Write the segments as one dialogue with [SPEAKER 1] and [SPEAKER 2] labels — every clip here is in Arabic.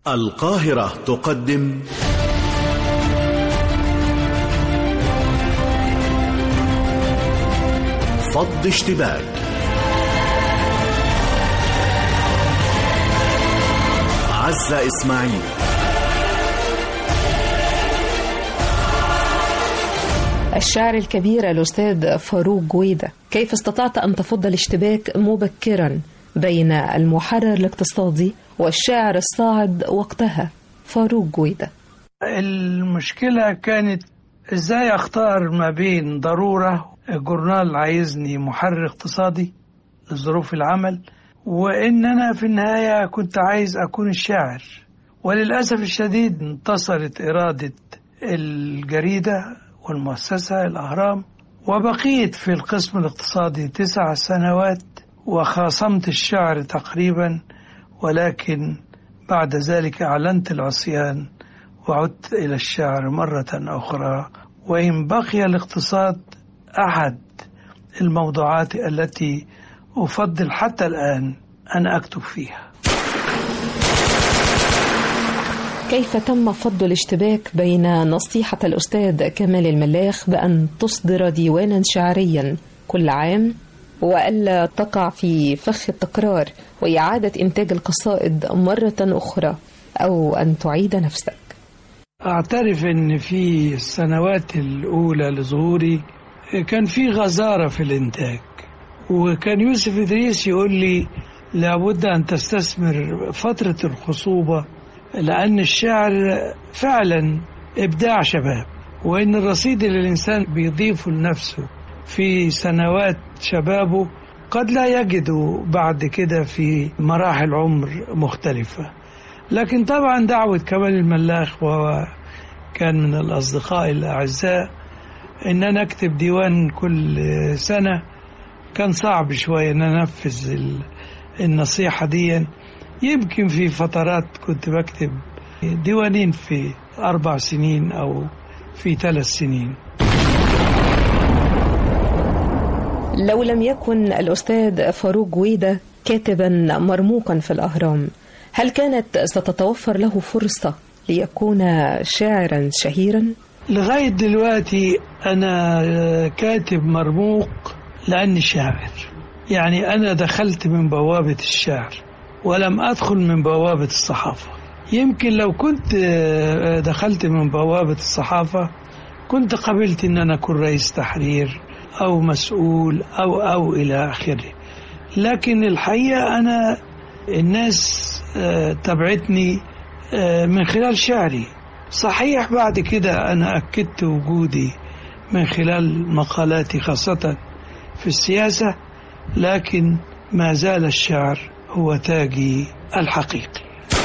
[SPEAKER 1] القاهرة تقدم فض اشتباك. عزة إسماعيل.
[SPEAKER 2] الشاعر الكبير الأستاذ فاروق جويدة، كيف استطعت أن تفض الاشتباك مبكرا بين المحرر الاقتصادي والشاعر الصاعد وقتها فاروق جويدة؟
[SPEAKER 3] المشكلة كانت ازاي اختار ما بين ضرورة الجورنال عايزني محرر اقتصادي لظروف العمل، وان انا في النهاية كنت عايز اكون الشاعر. وللأسف الشديد انتصرت إرادة الجريدة والمؤسسة الأهرام، وبقيت في القسم الاقتصادي 9 سنوات وخاصمت الشعر تقريبا، ولكن بعد ذلك أعلنت العصيان وعدت إلى الشعر مرة أخرى. وإن بقي الاقتصاد أحد الموضوعات التي أفضل حتى الآن أن أكتب فيها.
[SPEAKER 2] كيف تم فض الاشتباك بين نصيحة الأستاذ كمال الملاخ بأن تصدر ديوانا شعريا كل عام وألا تقع في فخ التكرار وإعادة إنتاج القصائد مرة أخرى، أو أن تعيد نفسك؟
[SPEAKER 3] أعترف أن في السنوات الأولى لظهوري كان في غزارة في الإنتاج، وكان يوسف إدريس يقول لي لابد أن تستثمر فترة الخصوبة، لأن الشعر فعلا إبداع شباب، وإن الرصيد اللي الإنسان بيضيفه لنفسه في سنوات شبابه قد لا يجده بعد كده في مراحل عمر مختلفة. لكن طبعا دعوة كمال الملاخ، وهو كان من الأصدقاء الأعزاء، إن أنا أكتب ديوان كل سنة، كان صعب شوية أن أنفذ النصيحة دي. يمكن في فترات كنت بكتب ديوانين في 4 سنين أو في 3 سنين.
[SPEAKER 2] لو لم يكن الأستاذ فاروق جويدة كاتبا مرموقا في الأهرام، هل كانت ستتوفر له فرصة ليكون شاعرا شهيرا؟
[SPEAKER 3] لغاية دلوقتي أنا كاتب مرموق لأني شاعر، يعني أنا دخلت من بوابة الشعر ولم أدخل من بوابة الصحافة. يمكن لو كنت دخلت من بوابة الصحافة كنت قبلت أن أنا أكون رئيس تحرير أو مسؤول أو إلى آخره. لكن الحقيقة أنا الناس تبعتني من خلال شعري. صحيح بعد كده أنا أكدت وجودي من خلال مقالاتي خاصة في السياسة، لكن ما زال الشعر هو تاجي الحقيقي.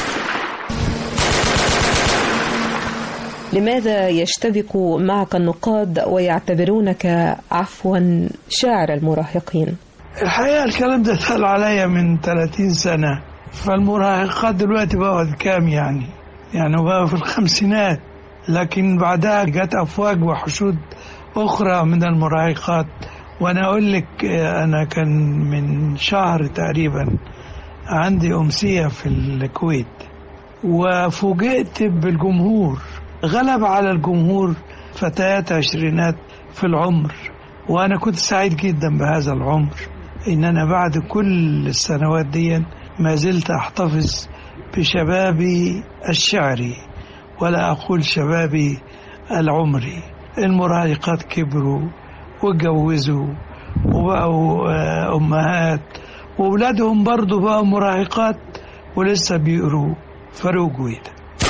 [SPEAKER 2] لماذا يشتبك معك النقاد ويعتبرونك عفوا شاعر المراهقين؟
[SPEAKER 3] الحقيقة الكلام ده اتقال عليا من 30 سنة، فالمراهقات دلوقتي بقوا كام يعني بقوا في الخمسينات، لكن بعدها جت أفواج وحشود أخرى من المراهقات. وأنا أقول لك أنا كان من شهر تقريبا عندي أمسية في الكويت، وفوجئت بالجمهور، غلب على الجمهور فتيات 20 في العمر، وأنا كنت سعيد جدا بهذا العمر، إن أنا بعد كل السنوات دي ما زلت أحتفظ بشبابي الشعري، ولا أقول شبابي العمري. المراهقات كبروا واتجوزوا وبقوا أمهات، وأولادهم برضو بقوا مراهقات ولسه بيقروا فاروق جويدة.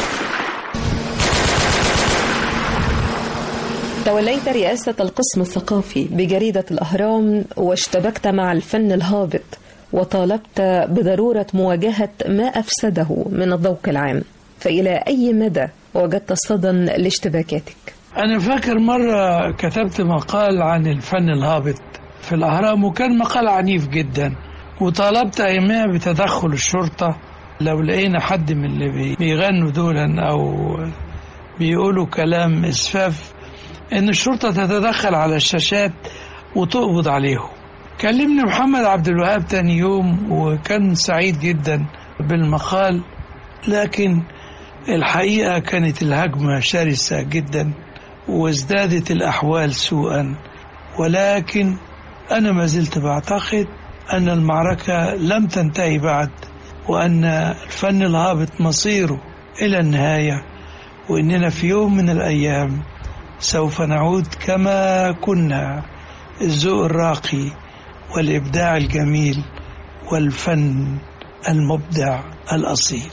[SPEAKER 2] توليت رئاسة القسم الثقافي بجريدة الأهرام واشتبكت مع الفن الهابط، وطالبت بضرورة مواجهة ما أفسده من الذوق العام، فإلى أي مدى وجدت صدى لاشتباكاتك؟
[SPEAKER 3] أنا فاكر مرة كتبت مقال عن الفن الهابط في الأهرام، وكان مقال عنيف جدا، وطالبت أيامها بتدخل الشرطة لو لقينا حد من اللي بيغنوا دولا أو بيقولوا كلام إسفاف، إن الشرطة تتدخل على الشاشات وتقبض عليهم. كلمني محمد عبد الوهاب تاني يوم وكان سعيد جدا بالمقال، لكن الحقيقة كانت الهجمة شرسة جدا وازدادت الأحوال سوءا، ولكن أنا ما زلت بعتقد أن المعركة لم تنتهي بعد، وأن الفن الهابط مصيره إلى النهاية، وإننا في يوم من الأيام سوف نعود كما كنا، الذوق الراقي والإبداع الجميل والفن المبدع الأصيل.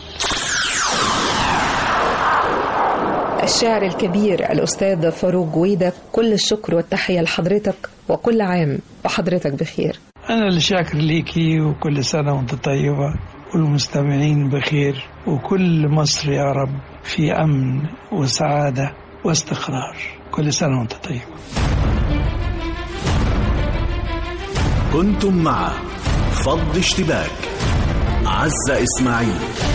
[SPEAKER 2] الشاعر الكبير الأستاذ فاروق جويدة، كل الشكر والتحية لحضرتك، وكل عام وحضرتك بخير.
[SPEAKER 3] أنا اللي شاكر ليكي، وكل سنة وأنت طيبة، والمستمعين بخير، وكل مصر يا رب في أمن وسعادة واستقرار. كل سنة وأنت طيبة.
[SPEAKER 1] كنتم مع فض اشتباك عزة إسماعيل.